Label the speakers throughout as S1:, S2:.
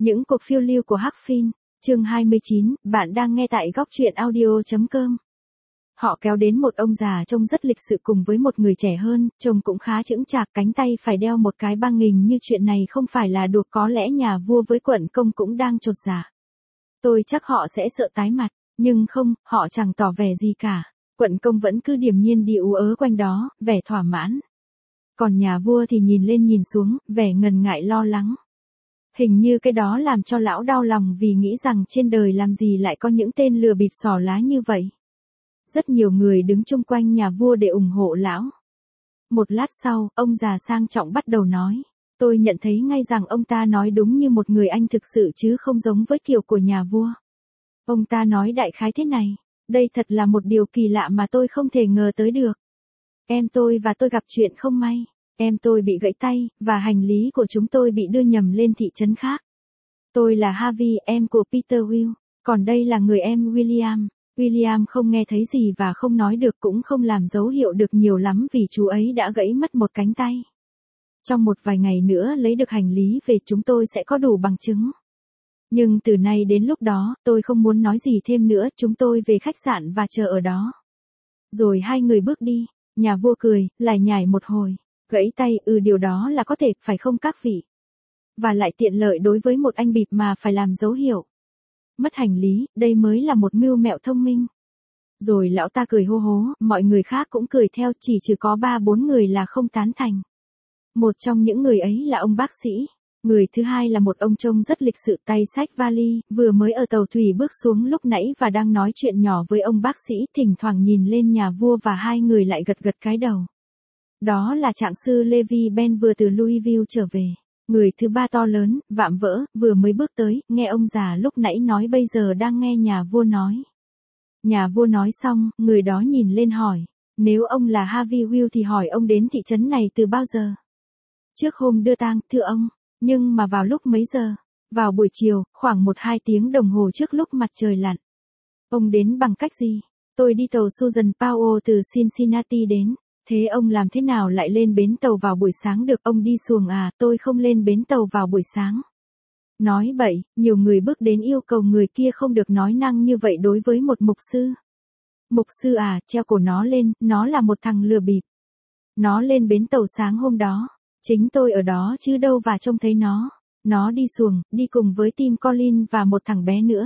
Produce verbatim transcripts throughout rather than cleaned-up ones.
S1: Những cuộc phiêu lưu của Hắc Phin, chương hai mươi chín, bạn đang nghe tại góc truyện audio.com. Họ kéo đến một ông già trông rất lịch sự cùng với một người trẻ hơn, trông cũng khá chững chạc, cánh tay phải đeo một cái băng hình như chuyện này không phải là đùa, có lẽ nhà vua với quận công cũng đang chột dạ. Tôi chắc họ sẽ sợ tái mặt, nhưng không, họ chẳng tỏ vẻ gì cả. Quận công vẫn cứ điềm nhiên đi ú ớ quanh đó, vẻ thỏa mãn. Còn nhà vua thì nhìn lên nhìn xuống, vẻ ngần ngại lo lắng. Hình như cái đó làm cho lão đau lòng vì nghĩ rằng trên đời làm gì lại có những tên lừa bịp xỏ lá như vậy. Rất nhiều người đứng chung quanh nhà vua để ủng hộ lão. Một lát sau, ông già sang trọng bắt đầu nói. Tôi nhận thấy ngay rằng ông ta nói đúng như một người anh thực sự chứ không giống với kiểu của nhà vua. Ông ta nói đại khái thế này. Đây thật là một điều kỳ lạ mà tôi không thể ngờ tới được. Em tôi và tôi gặp chuyện không may. Em tôi bị gãy tay, và hành lý của chúng tôi bị đưa nhầm lên thị trấn khác. Tôi là Harvey, em của Peter Will. Còn đây là người em William. William không nghe thấy gì và không nói được, cũng không làm dấu hiệu được nhiều lắm vì chú ấy đã gãy mất một cánh tay. Trong một vài ngày nữa lấy được hành lý về, chúng tôi sẽ có đủ bằng chứng. Nhưng từ nay đến lúc đó, tôi không muốn nói gì thêm nữa, chúng tôi về khách sạn và chờ ở đó. Rồi hai người bước đi, nhà vua cười, lải nhải một hồi. Gãy tay, ừ điều đó là có thể, phải không các vị? Và lại tiện lợi đối với một anh bịp mà phải làm dấu hiệu. Mất hành lý, đây mới là một mưu mẹo thông minh. Rồi lão ta cười hô hố, mọi người khác cũng cười theo, chỉ trừ có ba bốn người là không tán thành. Một trong những người ấy là ông bác sĩ. Người thứ hai là một ông trông rất lịch sự, tay xách vali, vừa mới ở tàu thủy bước xuống lúc nãy và đang nói chuyện nhỏ với ông bác sĩ, thỉnh thoảng nhìn lên nhà vua và hai người lại gật gật cái đầu. Đó là trạng sư Levi Ben vừa từ Louisville trở về. Người thứ ba to lớn, vạm vỡ, vừa mới bước tới, nghe ông già lúc nãy nói bây giờ đang nghe nhà vua nói. Nhà vua nói xong, người đó nhìn lên hỏi. Nếu ông là Harvey Will thì hỏi ông đến thị trấn này từ bao giờ? Trước hôm đưa tang, thưa ông. Nhưng mà vào lúc mấy giờ? Vào buổi chiều, khoảng một hai tiếng đồng hồ trước lúc mặt trời lặn. Ông đến bằng cách gì? Tôi đi tàu Susan Powell từ Cincinnati đến. Thế ông làm thế nào lại lên bến tàu vào buổi sáng được? Ông đi xuồng à? Tôi không lên bến tàu vào buổi sáng. Nói bậy, nhiều người bước đến yêu cầu người kia không được nói năng như vậy đối với một mục sư. Mục sư à, treo cổ nó lên, nó là một thằng lừa bịp. Nó lên bến tàu sáng hôm đó. Chính tôi ở đó chứ đâu và trông thấy nó. Nó đi xuồng, đi cùng với Tim Collins và một thằng bé nữa.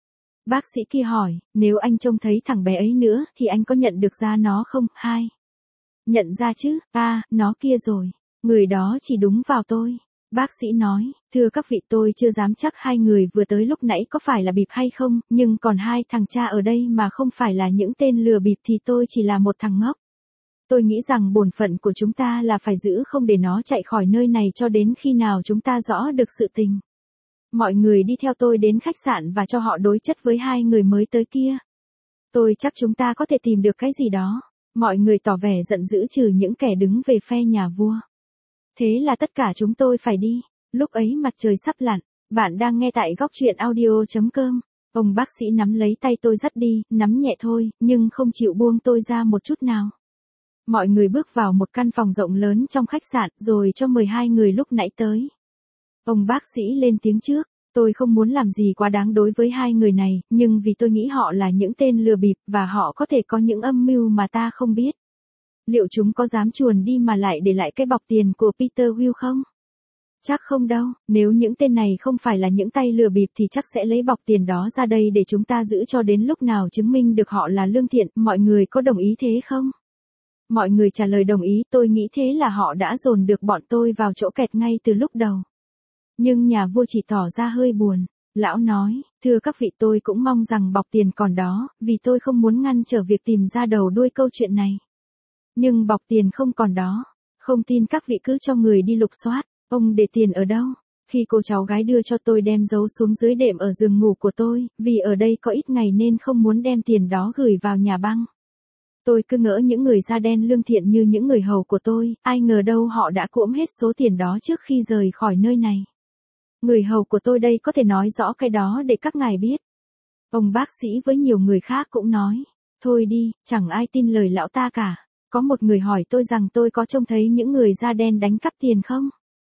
S1: Bác sĩ kia hỏi, nếu anh trông thấy thằng bé ấy nữa, thì anh có nhận được ra nó không? Hai. Nhận ra chứ, à, nó kia rồi. Người đó chỉ đúng vào tôi. Bác sĩ nói, thưa các vị, tôi chưa dám chắc hai người vừa tới lúc nãy có phải là bịp hay không, nhưng còn hai thằng cha ở đây mà không phải là những tên lừa bịp thì tôi chỉ là một thằng ngốc. Tôi nghĩ rằng bổn phận của chúng ta là phải giữ không để nó chạy khỏi nơi này cho đến khi nào chúng ta rõ được sự tình. Mọi người đi theo tôi đến khách sạn và cho họ đối chất với hai người mới tới kia. Tôi chắc chúng ta có thể tìm được cái gì đó. Mọi người tỏ vẻ giận dữ trừ những kẻ đứng về phe nhà vua. Thế là tất cả chúng tôi phải đi. Lúc ấy mặt trời sắp lặn. Bạn đang nghe tại góc truyện audio.com. Ông bác sĩ nắm lấy tay tôi dắt đi, nắm nhẹ thôi, nhưng không chịu buông tôi ra một chút nào. Mọi người bước vào một căn phòng rộng lớn trong khách sạn, rồi cho mời hai người lúc nãy tới. Ông bác sĩ lên tiếng trước. Tôi không muốn làm gì quá đáng đối với hai người này, nhưng vì tôi nghĩ họ là những tên lừa bịp, và họ có thể có những âm mưu mà ta không biết. Liệu chúng có dám chuồn đi mà lại để lại cái bọc tiền của Peter Will không? Chắc không đâu, nếu những tên này không phải là những tay lừa bịp thì chắc sẽ lấy bọc tiền đó ra đây để chúng ta giữ cho đến lúc nào chứng minh được họ là lương thiện. Mọi người có đồng ý thế không? Mọi người trả lời đồng ý. Tôi nghĩ thế là họ đã dồn được bọn tôi vào chỗ kẹt ngay từ lúc đầu. Nhưng nhà vua chỉ tỏ ra hơi buồn. Lão nói, thưa các vị, tôi cũng mong rằng bọc tiền còn đó, vì tôi không muốn ngăn trở việc tìm ra đầu đuôi câu chuyện này. Nhưng bọc tiền không còn đó. Không tin các vị cứ cho người đi lục soát. Ông để tiền ở đâu? Khi cô cháu gái đưa cho tôi đem giấu xuống dưới đệm ở giường ngủ của tôi, vì ở đây có ít ngày nên không muốn đem tiền đó gửi vào nhà băng. Tôi cứ ngỡ những người da đen lương thiện như những người hầu của tôi, ai ngờ đâu họ đã cuỗm hết số tiền đó trước khi rời khỏi nơi này. Người hầu của tôi đây có thể nói rõ cái đó để các ngài biết. Ông bác sĩ với nhiều người khác cũng nói, thôi đi, chẳng ai tin lời lão ta cả. Có một người hỏi tôi rằng tôi có trông thấy những người da đen đánh cắp tiền không?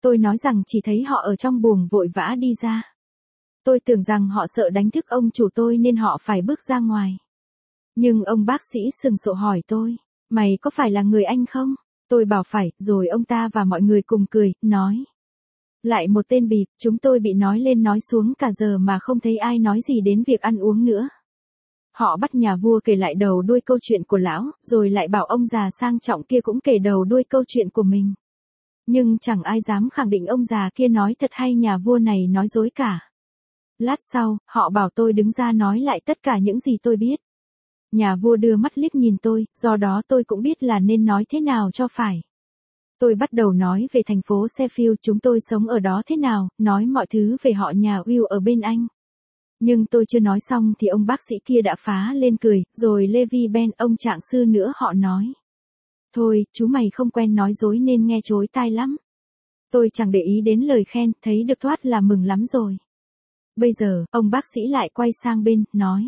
S1: Tôi nói rằng chỉ thấy họ ở trong buồng vội vã đi ra. Tôi tưởng rằng họ sợ đánh thức ông chủ tôi nên họ phải bước ra ngoài. Nhưng ông bác sĩ sừng sộ hỏi tôi, mày có phải là người Anh không? Tôi bảo phải, rồi ông ta và mọi người cùng cười, nói. Lại một tên bịp, chúng tôi bị nói lên nói xuống cả giờ mà không thấy ai nói gì đến việc ăn uống nữa. Họ bắt nhà vua kể lại đầu đuôi câu chuyện của lão, rồi lại bảo ông già sang trọng kia cũng kể đầu đuôi câu chuyện của mình. Nhưng chẳng ai dám khẳng định ông già kia nói thật hay nhà vua này nói dối cả. Lát sau, họ bảo tôi đứng ra nói lại tất cả những gì tôi biết. Nhà vua đưa mắt liếc nhìn tôi, do đó tôi cũng biết là nên nói thế nào cho phải. Tôi bắt đầu nói về thành phố Sheffield chúng tôi sống ở đó thế nào, nói mọi thứ về họ nhà Will ở bên Anh. Nhưng tôi chưa nói xong thì ông bác sĩ kia đã phá lên cười, rồi Levi Ben, ông trạng sư nữa họ nói. Thôi, chú mày không quen nói dối nên nghe chối tai lắm. Tôi chẳng để ý đến lời khen, thấy được thoát là mừng lắm rồi. Bây giờ, ông bác sĩ lại quay sang bên, nói.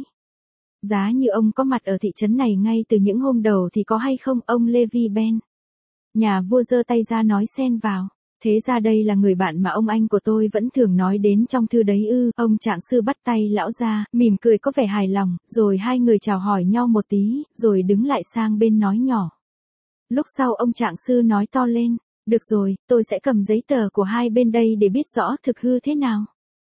S1: Giá như ông có mặt ở thị trấn này ngay từ những hôm đầu thì có hay không ông Levi Ben? Nhà vua giơ tay ra nói xen vào. Thế ra đây là người bạn mà ông anh của tôi vẫn thường nói đến trong thư đấy ư. Ông trạng sư bắt tay lão ra, mỉm cười có vẻ hài lòng, rồi hai người chào hỏi nhau một tí, rồi đứng lại sang bên nói nhỏ. Lúc sau ông trạng sư nói to lên, được rồi, tôi sẽ cầm giấy tờ của hai bên đây để biết rõ thực hư thế nào.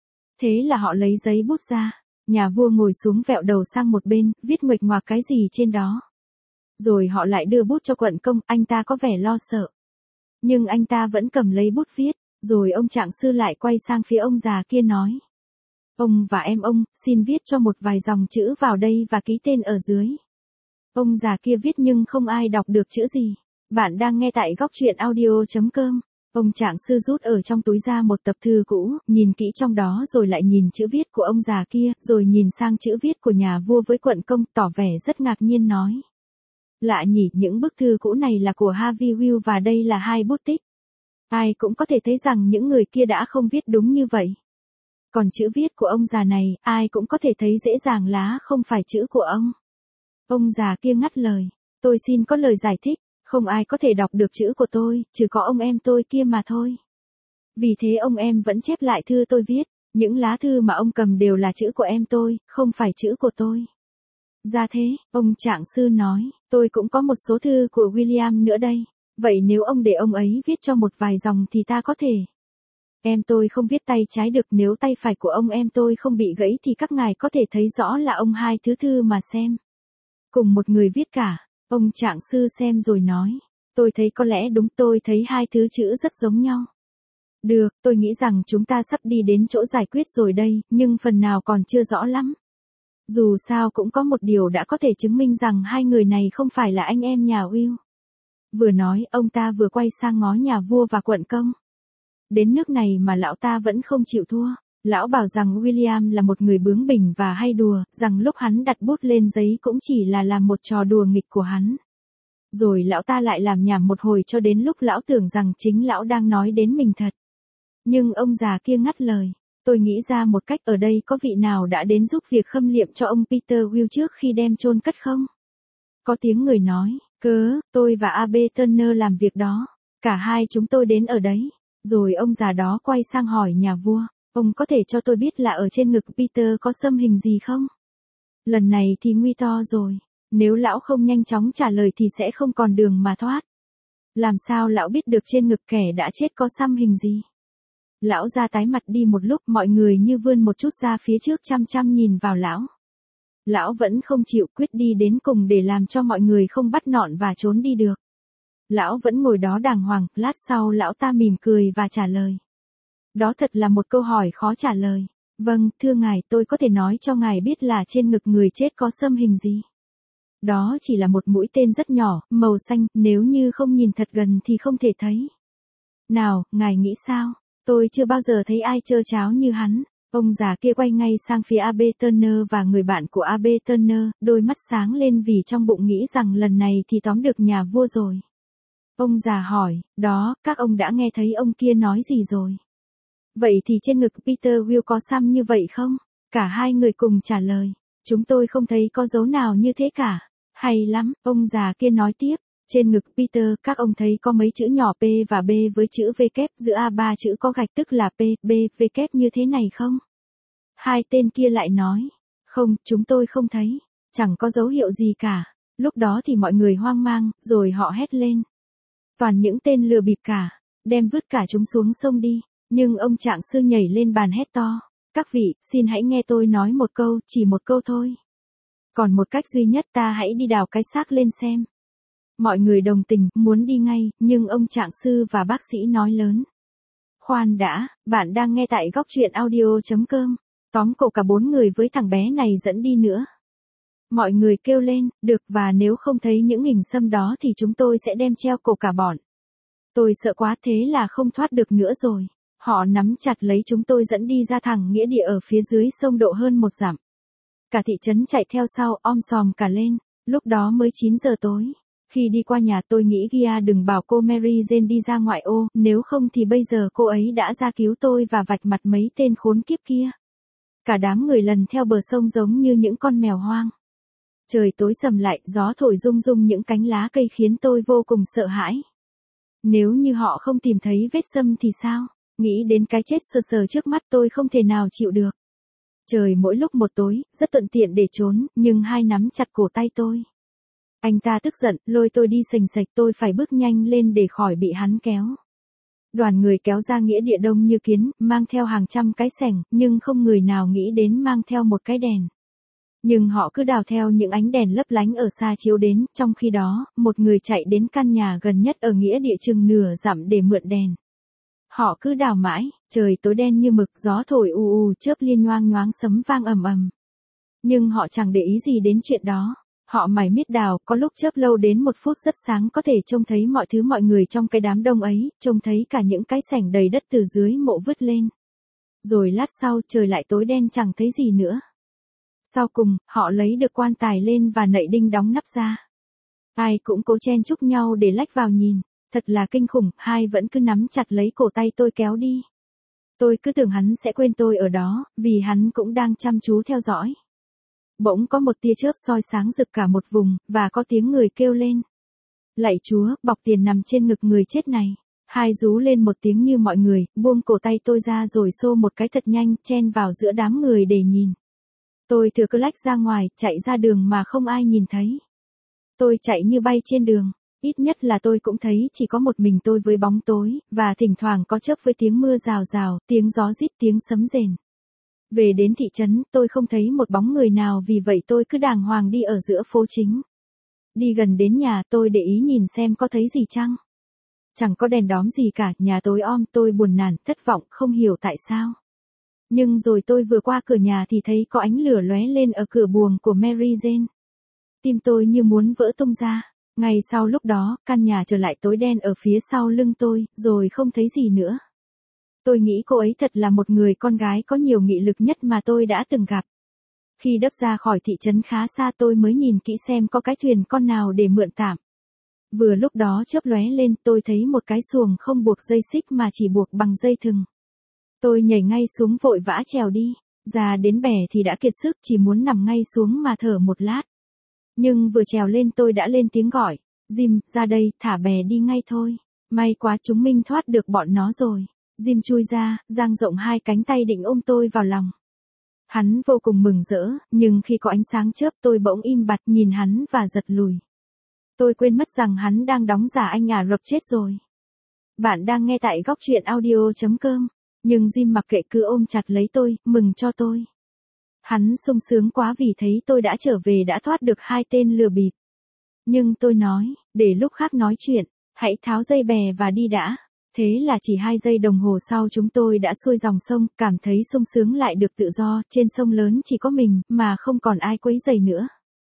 S1: Thế là họ lấy giấy bút ra, nhà vua ngồi xuống vẹo đầu sang một bên, viết nguệch ngoạc cái gì trên đó. Rồi họ lại đưa bút cho quận công, anh ta có vẻ lo sợ. Nhưng anh ta vẫn cầm lấy bút viết, rồi ông trạng sư lại quay sang phía ông già kia nói. Ông và em ông, xin viết cho một vài dòng chữ vào đây và ký tên ở dưới. Ông già kia viết nhưng không ai đọc được chữ gì. Bạn đang nghe tại góc truyện audio chấm com. Ông trạng sư rút ở trong túi ra một tập thư cũ, nhìn kỹ trong đó rồi lại nhìn chữ viết của ông già kia, rồi nhìn sang chữ viết của nhà vua với quận công, tỏ vẻ rất ngạc nhiên nói. Lạ nhỉ, những bức thư cũ này là của Harvey Will và đây là hai bút tích. Ai cũng có thể thấy rằng những người kia đã không viết đúng như vậy. Còn chữ viết của ông già này, ai cũng có thể thấy dễ dàng lá không phải chữ của ông. Ông già kia ngắt lời, tôi xin có lời giải thích, không ai có thể đọc được chữ của tôi, trừ có ông em tôi kia mà thôi. Vì thế ông em vẫn chép lại thư tôi viết, những lá thư mà ông cầm đều là chữ của em tôi, không phải chữ của tôi. Ra thế, ông trạng sư nói, tôi cũng có một số thư của William nữa đây, vậy nếu ông để ông ấy viết cho một vài dòng thì ta có thể. Em tôi không viết tay trái được, nếu tay phải của ông em tôi không bị gãy thì các ngài có thể thấy rõ là ông hai thứ thư mà xem. Cùng một người viết cả, ông trạng sư xem rồi nói, tôi thấy có lẽ đúng, tôi thấy hai thứ chữ rất giống nhau. Được, tôi nghĩ rằng chúng ta sắp đi đến chỗ giải quyết rồi đây, nhưng phần nào còn chưa rõ lắm. Dù sao cũng có một điều đã có thể chứng minh rằng hai người này không phải là anh em nhà Will. Vừa nói, ông ta vừa quay sang ngó nhà vua và quận công. Đến nước này mà lão ta vẫn không chịu thua. Lão bảo rằng William là một người bướng bỉnh và hay đùa, rằng lúc hắn đặt bút lên giấy cũng chỉ là làm một trò đùa nghịch của hắn. Rồi lão ta lại làm nhảm một hồi cho đến lúc lão tưởng rằng chính lão đang nói đến mình thật. Nhưng ông già kia ngắt lời. Tôi nghĩ ra một cách, ở đây có vị nào đã đến giúp việc khâm liệm cho ông Peter Will trước khi đem chôn cất không? Có tiếng người nói, cớ, tôi và a bê Turner làm việc đó. Cả hai chúng tôi đến ở đấy. Rồi ông già đó quay sang hỏi nhà vua, ông có thể cho tôi biết là ở trên ngực Peter có xâm hình gì không? Lần này thì nguy to rồi. Nếu lão không nhanh chóng trả lời thì sẽ không còn đường mà thoát. Làm sao lão biết được trên ngực kẻ đã chết có xăm hình gì? Lão ra tái mặt đi một lúc, mọi người như vươn một chút ra phía trước chăm chăm nhìn vào lão. Lão vẫn không chịu, quyết đi đến cùng để làm cho mọi người không bắt nọn và trốn đi được. Lão vẫn ngồi đó đàng hoàng, lát sau lão ta mỉm cười và trả lời. Đó thật là một câu hỏi khó trả lời. Vâng, thưa ngài, tôi có thể nói cho ngài biết là trên ngực người chết có xâm hình gì. Đó chỉ là một mũi tên rất nhỏ, màu xanh, nếu như không nhìn thật gần thì không thể thấy. Nào, ngài nghĩ sao? Tôi chưa bao giờ thấy ai trơ tráo như hắn. Ông già kia quay ngay sang phía a bê Turner và người bạn của a bê Turner, đôi mắt sáng lên vì trong bụng nghĩ rằng lần này thì tóm được nhà vua rồi. Ông già hỏi, đó, các ông đã nghe thấy ông kia nói gì rồi? Vậy thì trên ngực Peter Will có xăm như vậy không? Cả hai người cùng trả lời, chúng tôi không thấy có dấu nào như thế cả. Hay lắm, ông già kia nói tiếp, Trên ngực Peter, các ông thấy có mấy chữ nhỏ P và B với chữ V kép, giữa A ba chữ có gạch tức là P, B, V kép như thế này không? Hai tên kia lại nói, không, chúng tôi không thấy, chẳng có dấu hiệu gì cả. Lúc đó thì mọi người hoang mang, rồi họ hét lên. Toàn những tên lừa bịp cả, đem vứt cả chúng xuống sông đi. Nhưng ông trạng sư nhảy lên bàn hét to. Các vị, xin hãy nghe tôi nói một câu, chỉ một câu thôi. Còn một cách duy nhất, ta hãy đi đào cái xác lên xem. Mọi người đồng tình, muốn đi ngay, nhưng ông trạng sư và bác sĩ nói lớn. Khoan đã, bạn đang nghe tại góc truyện audio chấm com. Tóm cổ cả bốn người với thằng bé này dẫn đi nữa. Mọi người kêu lên, được, và nếu không thấy những hình xăm đó thì chúng tôi sẽ đem treo cổ cả bọn. Tôi sợ quá, thế là không thoát được nữa rồi. Họ nắm chặt lấy chúng tôi dẫn đi ra thẳng nghĩa địa ở phía dưới sông độ hơn một dặm. Cả thị trấn chạy theo sau, om sòm cả lên. Lúc đó mới chín giờ tối. Khi đi qua nhà tôi nghĩ Gia đừng bảo cô Mary Jane đi ra ngoại ô, nếu không thì bây giờ cô ấy đã ra cứu tôi và vạch mặt mấy tên khốn kiếp kia. Cả đám người lần theo bờ sông giống như những con mèo hoang. Trời tối sầm lại, gió thổi rung rung những cánh lá cây khiến tôi vô cùng sợ hãi. Nếu như họ không tìm thấy vết xâm thì sao? Nghĩ đến cái chết sờ sờ trước mắt tôi không thể nào chịu được. Trời mỗi lúc một tối, rất thuận tiện để trốn, nhưng hai nắm chặt cổ tay tôi. Anh ta tức giận, lôi tôi đi sành sạch, tôi phải bước nhanh lên để khỏi bị hắn kéo. Đoàn người kéo ra nghĩa địa đông như kiến, mang theo hàng trăm cái xẻng, nhưng không người nào nghĩ đến mang theo một cái đèn. Nhưng họ cứ đào theo những ánh đèn lấp lánh ở xa chiếu đến, trong khi đó, một người chạy đến căn nhà gần nhất ở nghĩa địa chừng nửa dặm để mượn đèn. Họ cứ đào mãi, trời tối đen như mực, gió thổi ù ù, chớp liên nhoang nhoáng, sấm vang ầm ầm. Nhưng họ chẳng để ý gì đến chuyện đó. Họ mải miết đào, có lúc chớp lâu đến một phút rất sáng có thể trông thấy mọi thứ mọi người trong cái đám đông ấy, trông thấy cả những cái xẻng đầy đất từ dưới mộ vứt lên. Rồi lát sau trời lại tối đen chẳng thấy gì nữa. Sau cùng, họ lấy được quan tài lên và nậy đinh đóng nắp ra. Ai cũng cố chen chúc nhau để lách vào nhìn. Thật là kinh khủng, hai vẫn cứ nắm chặt lấy cổ tay tôi kéo đi. Tôi cứ tưởng hắn sẽ quên tôi ở đó, vì hắn cũng đang chăm chú theo dõi. Bỗng có một tia chớp soi sáng rực cả một vùng, và có tiếng người kêu lên. Lạy Chúa, bọc tiền nằm trên ngực người chết này. Hai rú lên một tiếng như mọi người, buông cổ tay tôi ra rồi xô một cái thật nhanh, chen vào giữa đám người để nhìn. Tôi thừa cơ lách ra ngoài, chạy ra đường mà không ai nhìn thấy. Tôi chạy như bay trên đường. Ít nhất là tôi cũng thấy chỉ có một mình tôi với bóng tối, và thỉnh thoảng có chớp với tiếng mưa rào rào, tiếng gió rít, tiếng sấm rền. Về đến thị trấn, tôi không thấy một bóng người nào, vì vậy tôi cứ đàng hoàng đi ở giữa phố chính. Đi gần đến nhà, tôi để ý nhìn xem có thấy gì chăng. Chẳng có đèn đóm gì cả, nhà tối om, tôi buồn nản, thất vọng, không hiểu tại sao. Nhưng rồi tôi vừa qua cửa nhà thì thấy có ánh lửa lóe lên ở cửa buồng của Mary Jane. Tim tôi như muốn vỡ tung ra. Ngay sau lúc đó, căn nhà trở lại tối đen ở phía sau lưng tôi, rồi không thấy gì nữa. Tôi nghĩ cô ấy thật là một người con gái có nhiều nghị lực nhất mà tôi đã từng gặp. Khi đấp ra khỏi thị trấn khá xa tôi mới nhìn kỹ xem có cái thuyền con nào để mượn tạm. Vừa lúc đó chớp lóe lên, tôi thấy một cái xuồng không buộc dây xích mà chỉ buộc bằng dây thừng. Tôi nhảy ngay xuống vội vã trèo đi. Ra đến bè thì đã kiệt sức, chỉ muốn nằm ngay xuống mà thở một lát. Nhưng vừa trèo lên tôi đã lên tiếng gọi. Jim, ra đây, thả bè đi ngay thôi. May quá chúng mình thoát được bọn nó rồi. Jim chui ra, dang rộng hai cánh tay định ôm tôi vào lòng. Hắn vô cùng mừng rỡ, nhưng khi có ánh sáng chớp tôi bỗng im bặt nhìn hắn và giật lùi. Tôi quên mất rằng hắn đang đóng giả anh Ả Rập chết rồi. Bạn đang nghe tại góc truyện audio chấm com. Nhưng Jim mặc kệ cứ ôm chặt lấy tôi, mừng cho tôi. Hắn sung sướng quá vì thấy tôi đã trở về, đã thoát được hai tên lừa bịp. Nhưng tôi nói, để lúc khác nói chuyện, hãy tháo dây bè và đi đã. Thế là chỉ hai giây đồng hồ sau chúng tôi đã xuôi dòng sông, cảm thấy sung sướng lại được tự do, trên sông lớn chỉ có mình, mà không còn ai quấy rầy nữa.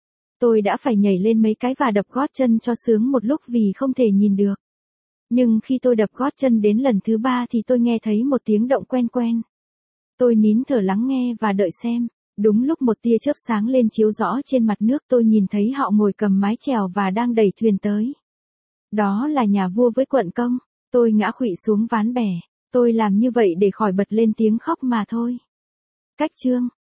S1: Tôi đã phải nhảy lên mấy cái và đập gót chân cho sướng một lúc vì không thể nhìn được. Nhưng khi tôi đập gót chân đến lần thứ ba thì tôi nghe thấy một tiếng động quen quen. Tôi nín thở lắng nghe và đợi xem. Đúng lúc một tia chớp sáng lên chiếu rõ trên mặt nước, tôi nhìn thấy họ ngồi cầm mái chèo và đang đẩy thuyền tới. Đó là nhà vua với quận công. Tôi ngã khuỵu xuống ván bè. Tôi làm như vậy để khỏi bật lên tiếng khóc mà thôi. Cách chương